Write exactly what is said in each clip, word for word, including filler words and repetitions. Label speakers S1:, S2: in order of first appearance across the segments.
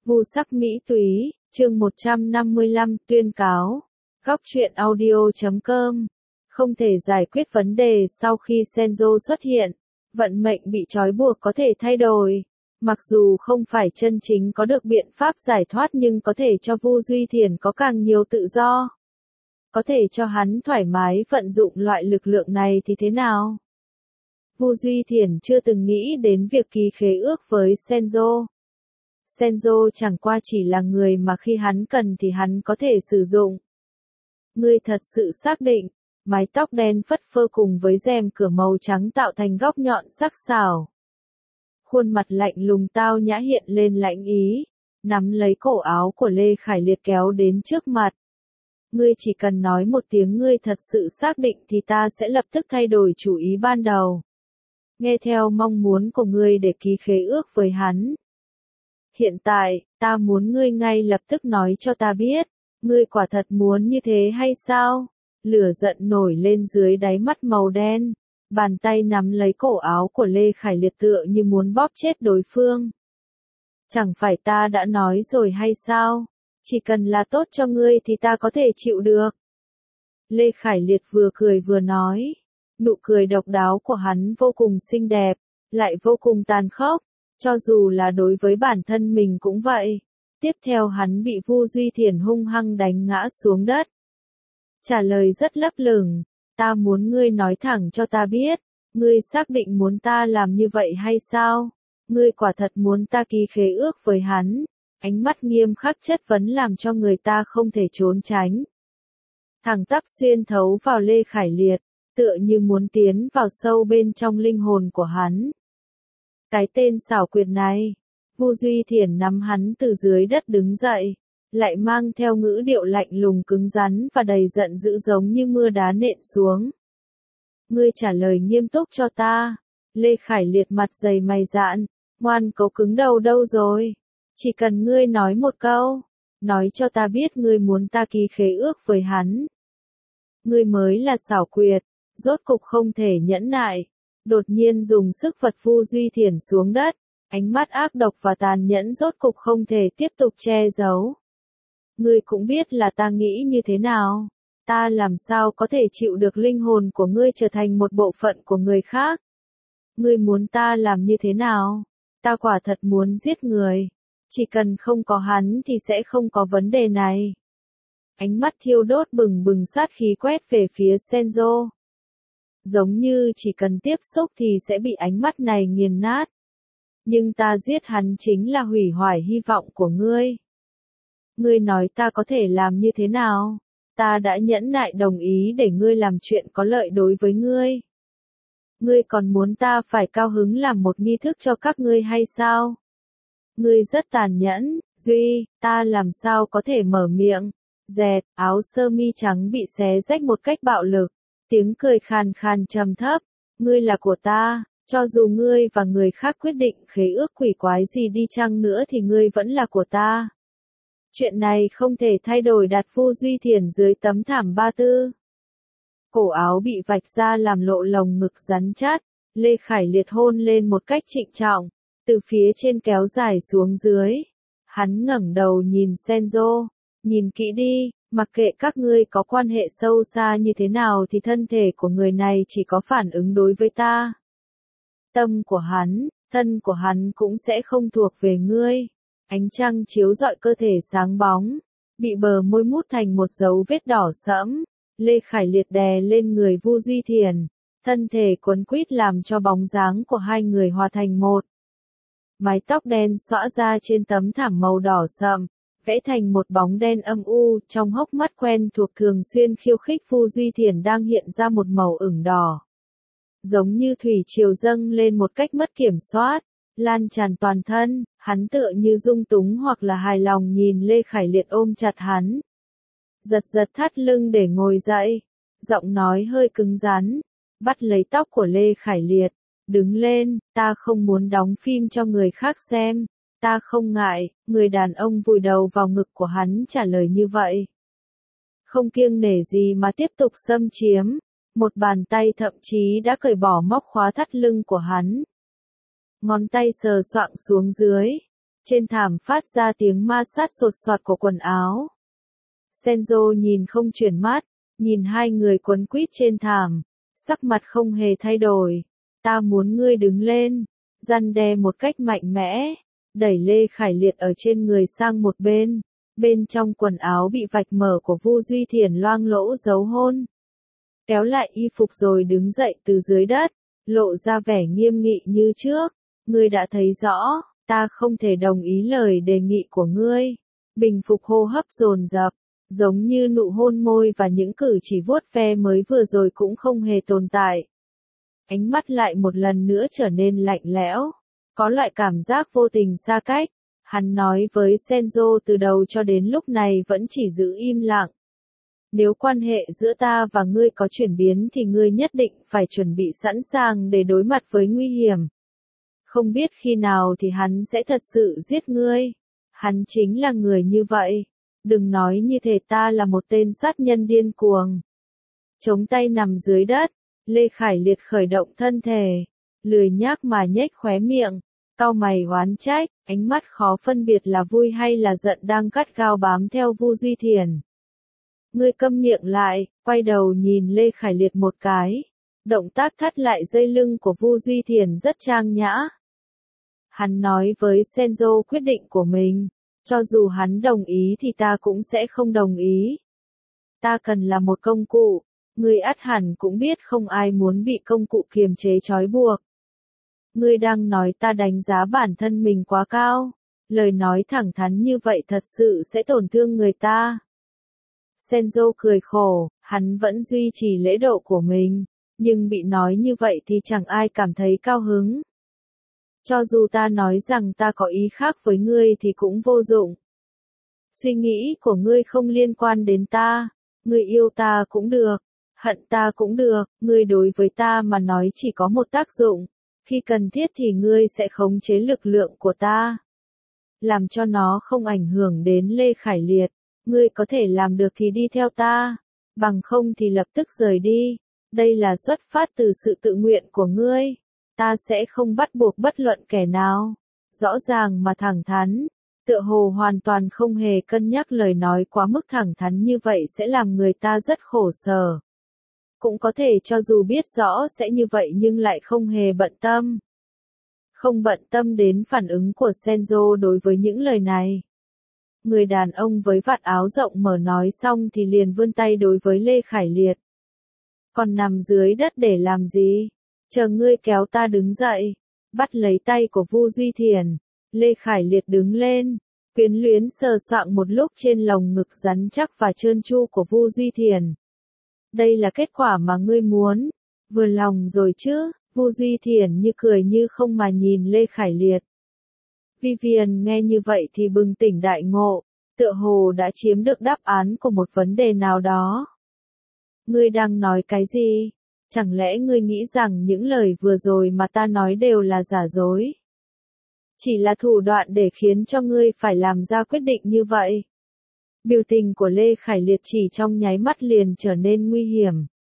S1: Vu sắc mỹ túy, chương một trăm năm mươi lăm tuyên cáo. Góc truyện audio chấm com. Không thể giải quyết vấn đề sau khi Senzo xuất hiện. Vận mệnh bị trói buộc có thể thay đổi. Mặc dù không phải chân chính có được biện pháp giải thoát nhưng có thể cho Vu Duy Thiền có càng nhiều tự do. Có thể cho hắn thoải mái vận dụng loại lực lượng này thì thế nào? Vu Duy Thiền chưa từng nghĩ đến việc ký khế ước với Senzo. Senzo chẳng qua chỉ là người mà khi hắn cần thì hắn có thể sử dụng. Ngươi thật sự xác định, mái tóc đen phất phơ cùng với rèm cửa màu trắng tạo thành góc nhọn sắc sảo. Khuôn mặt lạnh lùng tao nhã hiện lên lãnh ý, nắm lấy cổ áo của Lê Khải Liệt kéo đến trước mặt. Ngươi chỉ cần nói một tiếng ngươi thật sự xác định thì ta sẽ lập tức thay đổi chủ ý ban đầu. Nghe theo mong muốn của ngươi để ký khế ước với hắn. Hiện tại, ta muốn ngươi ngay lập tức nói cho ta biết, ngươi quả thật muốn như thế hay sao? Lửa giận nổi lên dưới đáy mắt màu đen, bàn tay nắm lấy cổ áo của Lê Khải Liệt tựa như muốn bóp chết đối phương. Chẳng phải ta đã nói rồi hay sao? Chỉ cần là tốt cho ngươi thì ta có thể chịu được. Lê Khải Liệt vừa cười vừa nói, nụ cười độc đáo của hắn vô cùng xinh đẹp, lại vô cùng tàn khốc. Cho dù là đối với bản thân mình cũng vậy. Tiếp theo hắn bị Vu Duy Thiền hung hăng đánh ngã xuống đất. Trả lời rất lấp lửng, ta muốn ngươi nói thẳng cho ta biết, ngươi xác định muốn ta làm như vậy hay sao? Ngươi quả thật muốn ta ký khế ước với hắn. Ánh mắt nghiêm khắc chất vấn làm cho người ta không thể trốn tránh. Thẳng tắp xuyên thấu vào Lê Khải Liệt, tựa như muốn tiến vào sâu bên trong linh hồn của hắn. Cái tên xảo quyệt này, Vu Duy Thiền nắm hắn từ dưới đất đứng dậy, lại mang theo ngữ điệu lạnh lùng cứng rắn và đầy giận dữ giống như mưa đá nện xuống. Ngươi trả lời nghiêm túc cho ta. Lê Khải Liệt mặt dày mày dạn, ngoan cố cứng đầu đâu rồi? Chỉ cần ngươi nói một câu, nói cho ta biết ngươi muốn ta ký khế ước với hắn. Ngươi mới là xảo quyệt, rốt cục không thể nhẫn nại. Đột nhiên dùng sức vật Vu Duy Thiền xuống đất, ánh mắt ác độc và tàn nhẫn rốt cục không thể tiếp tục che giấu. Ngươi cũng biết là ta nghĩ như thế nào, ta làm sao có thể chịu được linh hồn của ngươi trở thành một bộ phận của người khác. Ngươi muốn ta làm như thế nào? Ta quả thật muốn giết người, chỉ cần không có hắn thì sẽ không có vấn đề này. Ánh mắt thiêu đốt bừng bừng sát khí quét về phía Senzo. Giống như chỉ cần tiếp xúc thì sẽ bị ánh mắt này nghiền nát. Nhưng ta giết hắn chính là hủy hoại hy vọng của ngươi. Ngươi nói ta có thể làm như thế nào? Ta đã nhẫn nại đồng ý để ngươi làm chuyện có lợi đối với ngươi. Ngươi còn muốn ta phải cao hứng làm một nghi thức cho các ngươi hay sao? Ngươi rất tàn nhẫn, Duy, ta làm sao có thể mở miệng? Dẹt, áo sơ mi trắng bị xé rách một cách bạo lực. Tiếng cười khàn khàn trầm thấp, ngươi là của ta, cho dù ngươi và người khác quyết định khế ước quỷ quái gì đi chăng nữa thì ngươi vẫn là của ta. Chuyện này không thể thay đổi. Đặt Vu Duy Thiền dưới tấm thảm ba tư. Cổ áo bị vạch ra làm lộ lồng ngực rắn chát, Lê Khải Liệt hôn lên một cách trịnh trọng, từ phía trên kéo dài xuống dưới. Hắn ngẩng đầu nhìn Senzo, nhìn kỹ đi. Mặc kệ các ngươi có quan hệ sâu xa như thế nào thì thân thể của người này chỉ có phản ứng đối với ta. Tâm của hắn, thân của hắn cũng sẽ không thuộc về ngươi. Ánh trăng chiếu rọi cơ thể sáng bóng, bị bờ môi mút thành một dấu vết đỏ sẫm. Lê Khải Liệt đè lên người Vu Duy Thiền, thân thể quấn quýt làm cho bóng dáng của hai người hòa thành một. Mái tóc đen xõa ra trên tấm thảm màu đỏ sậm, vẽ thành một bóng đen âm u, trong hốc mắt quen thuộc thường xuyên khiêu khích Vu Duy Thiền đang hiện ra một màu ửng đỏ. Giống như thủy triều dâng lên một cách mất kiểm soát, lan tràn toàn thân, hắn tựa như dung túng hoặc là hài lòng nhìn Lê Khải Liệt ôm chặt hắn. Giật giật thắt lưng để ngồi dậy, giọng nói hơi cứng rắn, bắt lấy tóc của Lê Khải Liệt, đứng lên, ta không muốn đóng phim cho người khác xem. Ta không ngại, người đàn ông vùi đầu vào ngực của hắn trả lời như vậy. Không kiêng nể gì mà tiếp tục xâm chiếm, một bàn tay thậm chí đã cởi bỏ móc khóa thắt lưng của hắn. Ngón tay sờ soạng xuống dưới, Trên thảm phát ra tiếng ma sát sột soạt của quần áo. Senzo nhìn không chuyển mắt, nhìn hai người quấn quýt trên thảm, sắc mặt không hề thay đổi. Ta muốn ngươi đứng lên, răn đe một cách mạnh mẽ, đẩy Lê Khải Liệt ở trên người sang một bên. Bên trong quần áo bị vạch mở của Vu Duy Thiền loang lỗ dấu hôn. Kéo lại y phục rồi đứng dậy từ dưới đất, lộ ra vẻ nghiêm nghị như trước. Ngươi đã thấy rõ, ta không thể đồng ý lời đề nghị của ngươi. Bình phục hô hấp dồn dập, giống như nụ hôn môi và những cử chỉ vuốt ve mới vừa rồi cũng không hề tồn tại. Ánh mắt lại một lần nữa trở nên lạnh lẽo, có loại cảm giác vô tình xa cách. Hắn nói với Senzo từ đầu cho đến lúc này vẫn chỉ giữ im lặng. Nếu quan hệ giữa ta và ngươi có chuyển biến thì ngươi nhất định phải chuẩn bị sẵn sàng để đối mặt với nguy hiểm. Không biết khi nào thì hắn sẽ thật sự giết ngươi. Hắn chính là người như vậy. Đừng nói như thể ta là một tên sát nhân điên cuồng. Chống tay nằm dưới đất, Lê Khải Liệt khởi động thân thể, lười nhác mà nhếch khóe miệng, cau mày oán trách, ánh mắt khó phân biệt là vui hay là giận đang gắt gao bám theo Vu Duy Thiền. Ngươi câm miệng lại, quay đầu nhìn Lê Khải Liệt một cái. Động tác thắt lại dây lưng của Vu Duy Thiền rất trang nhã. Hắn nói với Senzo quyết định của mình, cho dù hắn đồng ý thì ta cũng sẽ không đồng ý. Ta cần là một công cụ, ngươi ắt hẳn cũng biết không ai muốn bị công cụ kiềm chế trói buộc. Ngươi đang nói ta đánh giá bản thân mình quá cao, lời nói thẳng thắn như vậy thật sự sẽ tổn thương người ta. Senzo cười khổ, hắn vẫn duy trì lễ độ của mình, nhưng bị nói như vậy thì chẳng ai cảm thấy cao hứng. Cho dù ta nói rằng ta có ý khác với ngươi thì cũng vô dụng. Suy nghĩ của ngươi không liên quan đến ta, ngươi yêu ta cũng được, hận ta cũng được, ngươi đối với ta mà nói chỉ có một tác dụng, khi cần thiết thì ngươi sẽ khống chế lực lượng của ta. Làm cho nó không ảnh hưởng đến Lê Khải Liệt, ngươi có thể làm được thì đi theo ta, bằng không thì lập tức rời đi, đây là xuất phát từ sự tự nguyện của ngươi. Ta sẽ không bắt buộc bất luận kẻ nào. Rõ ràng mà thẳng thắn, tựa hồ hoàn toàn không hề cân nhắc lời nói quá mức thẳng thắn như vậy sẽ làm người ta rất khổ sở. Cũng có thể cho dù biết rõ sẽ như vậy nhưng lại không hề bận tâm. Không bận tâm đến phản ứng của Senzo đối với những lời này. Người đàn ông với vạt áo rộng mở nói xong thì liền vươn tay đối với Lê Khải Liệt. Còn nằm dưới đất để làm gì? Chờ ngươi kéo ta đứng dậy, bắt lấy tay của Vu Duy Thiền, Lê Khải Liệt đứng lên, quyến luyến sờ soạng một lúc trên lồng ngực rắn chắc và trơn tru của Vu Duy Thiền. Đây là kết quả mà ngươi muốn, vừa lòng rồi chứ? Vu Duy Thiền như cười như không mà nhìn Lê Khải Liệt. Vivian nghe như vậy thì bừng tỉnh đại ngộ, tựa hồ đã chiếm được đáp án của một vấn đề nào đó. Ngươi đang nói cái gì? Chẳng lẽ ngươi nghĩ rằng những lời vừa rồi mà ta nói đều là giả dối? Chỉ là thủ đoạn để khiến cho ngươi phải làm ra quyết định như vậy. Biểu tình của Lê Khải Liệt chỉ trong nháy mắt liền trở nên nguy hiểm.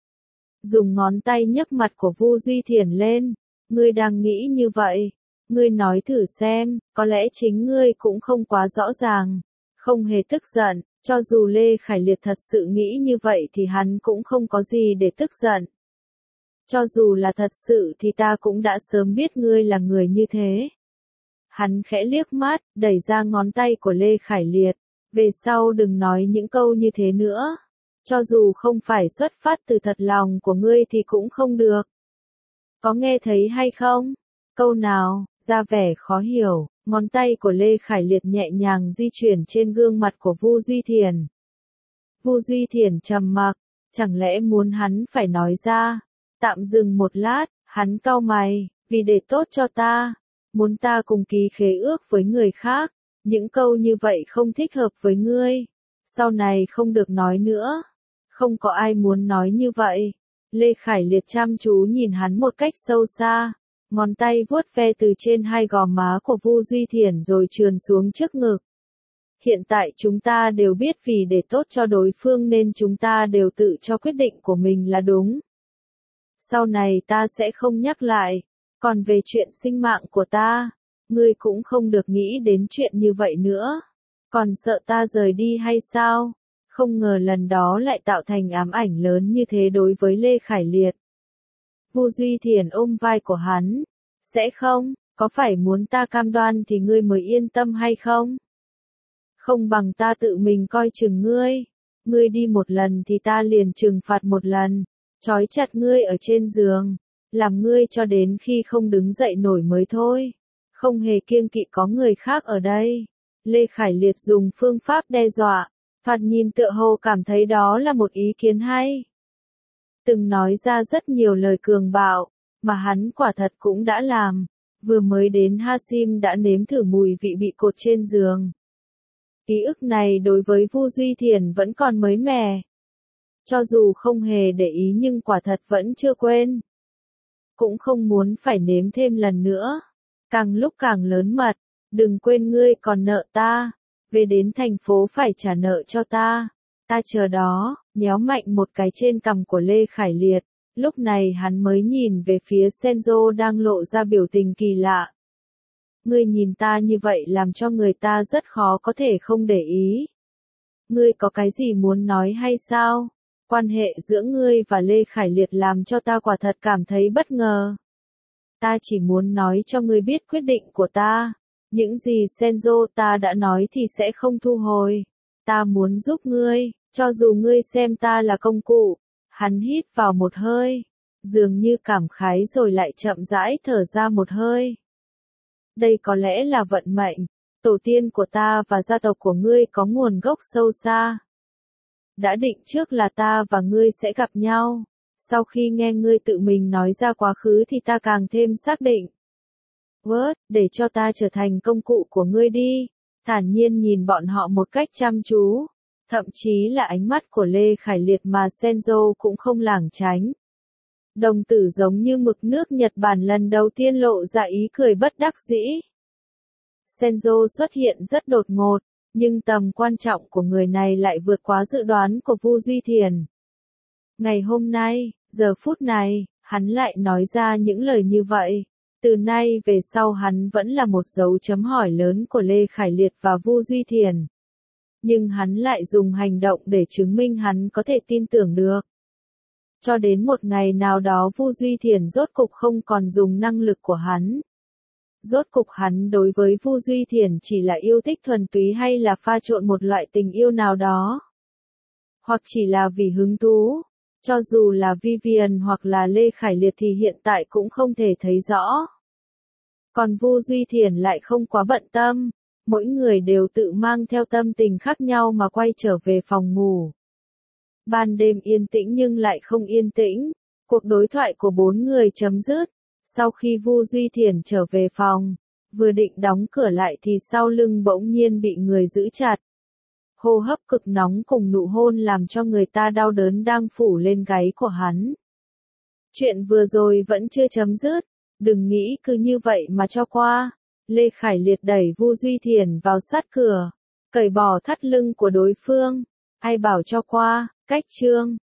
S1: Dùng ngón tay nhấc mặt của Vu Duy Thiền lên. Ngươi đang nghĩ như vậy. Ngươi nói thử xem, có lẽ chính ngươi cũng không quá rõ ràng. Không hề tức giận, cho dù Lê Khải Liệt thật sự nghĩ như vậy thì hắn cũng không có gì để tức giận. Cho dù là thật sự thì ta cũng đã sớm biết ngươi là người như thế. Hắn khẽ liếc mắt, đẩy ra ngón tay của Lê Khải Liệt. Về sau đừng nói những câu như thế nữa. Cho dù không phải xuất phát từ thật lòng của ngươi thì cũng không được. Có nghe thấy hay không? Câu nào, ra vẻ khó hiểu, ngón tay của Lê Khải Liệt nhẹ nhàng di chuyển trên gương mặt của Vu Duy Thiền. Vu Duy Thiền trầm mặc, chẳng lẽ muốn hắn phải nói ra? Tạm dừng một lát, hắn cau mày, vì để tốt cho ta, muốn ta cùng ký khế ước với người khác, những câu như vậy không thích hợp với ngươi, sau này không được nói nữa, không có ai muốn nói như vậy. Lê Khải Liệt chăm chú nhìn hắn một cách sâu xa, ngón tay vuốt ve từ trên hai gò má của Vu Duy Thiền rồi trườn xuống trước ngực. Hiện tại chúng ta đều biết vì để tốt cho đối phương nên chúng ta đều tự cho quyết định của mình là đúng. Sau này ta sẽ không nhắc lại, còn về chuyện sinh mạng của ta, ngươi cũng không được nghĩ đến chuyện như vậy nữa. Còn sợ ta rời đi hay sao? Không ngờ lần đó lại tạo thành ám ảnh lớn như thế đối với Lê Khải Liệt. Vu Duy Thiền ôm vai của hắn. Sẽ không, có phải muốn ta cam đoan thì ngươi mới yên tâm hay không? Không bằng ta tự mình coi chừng ngươi. Ngươi đi một lần thì ta liền trừng phạt một lần. Trói chặt ngươi ở trên giường. Làm ngươi cho đến khi không đứng dậy nổi mới thôi. Không hề kiêng kỵ có người khác ở đây. Lê Khải Liệt dùng phương pháp đe dọa. Phạt nhìn tựa hồ cảm thấy đó là một ý kiến hay. Từng nói ra rất nhiều lời cường bạo, mà hắn quả thật cũng đã làm. Vừa mới đến Hashim đã nếm thử mùi vị bị cột trên giường. Ký ức này đối với Vu Duy Thiền vẫn còn mới mẻ. Cho dù không hề để ý nhưng quả thật vẫn chưa quên. Cũng không muốn phải nếm thêm lần nữa. Càng lúc càng lớn mật, đừng quên ngươi còn nợ ta. Về đến thành phố phải trả nợ cho ta. Ta chờ đó, nhéo mạnh một cái trên cằm của Lê Khải Liệt. Lúc này hắn mới nhìn về phía Senzo đang lộ ra biểu tình kỳ lạ. Ngươi nhìn ta như vậy làm cho người ta rất khó có thể không để ý. Ngươi có cái gì muốn nói hay sao? Quan hệ giữa ngươi và Lê Khải Liệt làm cho ta quả thật cảm thấy bất ngờ. Ta chỉ muốn nói cho ngươi biết quyết định của ta. Những gì Senzo ta đã nói thì sẽ không thu hồi. Ta muốn giúp ngươi, cho dù ngươi xem ta là công cụ. Hắn hít vào một hơi, dường như cảm khái rồi lại chậm rãi thở ra một hơi. Đây có lẽ là vận mệnh, tổ tiên của ta và gia tộc của ngươi có nguồn gốc sâu xa. Đã định trước là ta và ngươi sẽ gặp nhau, sau khi nghe ngươi tự mình nói ra quá khứ thì ta càng thêm xác định. Vớt, để cho ta trở thành công cụ của ngươi đi, thản nhiên nhìn bọn họ một cách chăm chú. Thậm chí là ánh mắt của Lê Khải Liệt mà Senzo cũng không lảng tránh. Đồng tử giống như mực nước Nhật Bản lần đầu tiên lộ ra ý cười bất đắc dĩ. Senzo xuất hiện rất đột ngột, nhưng tầm quan trọng của người này lại vượt quá dự đoán của Vu Duy Thiền. Ngày hôm nay, giờ phút này, hắn lại nói ra những lời như vậy. Từ nay về sau hắn vẫn là một dấu chấm hỏi lớn của Lê Khải Liệt và Vu Duy Thiền. Nhưng hắn lại dùng hành động để chứng minh hắn có thể tin tưởng được. Cho đến một ngày nào đó Vu Duy Thiền rốt cục không còn dùng năng lực của hắn. Rốt cục hắn đối với Vu Duy Thiền chỉ là yêu thích thuần túy hay là pha trộn một loại tình yêu nào đó. Hoặc chỉ là vì hứng thú. Cho dù là Vivian hoặc là Lê Khải Liệt thì hiện tại cũng không thể thấy rõ. Còn Vu Duy Thiền lại không quá bận tâm. Mỗi người đều tự mang theo tâm tình khác nhau mà quay trở về phòng ngủ. Ban đêm yên tĩnh nhưng lại không yên tĩnh. Cuộc đối thoại của bốn người chấm dứt. Sau khi Vu Duy Thiền trở về phòng, vừa định đóng cửa lại thì sau lưng bỗng nhiên bị người giữ chặt. Hô hấp cực nóng cùng nụ hôn làm cho người ta đau đớn đang phủ lên gáy của hắn. Chuyện vừa rồi vẫn chưa chấm dứt. Đừng nghĩ cứ như vậy mà cho qua. Lê Khải Liệt đẩy Vu Duy Thiền vào sát cửa, cởi bỏ thắt lưng của đối phương. Ai bảo cho qua, cách chương.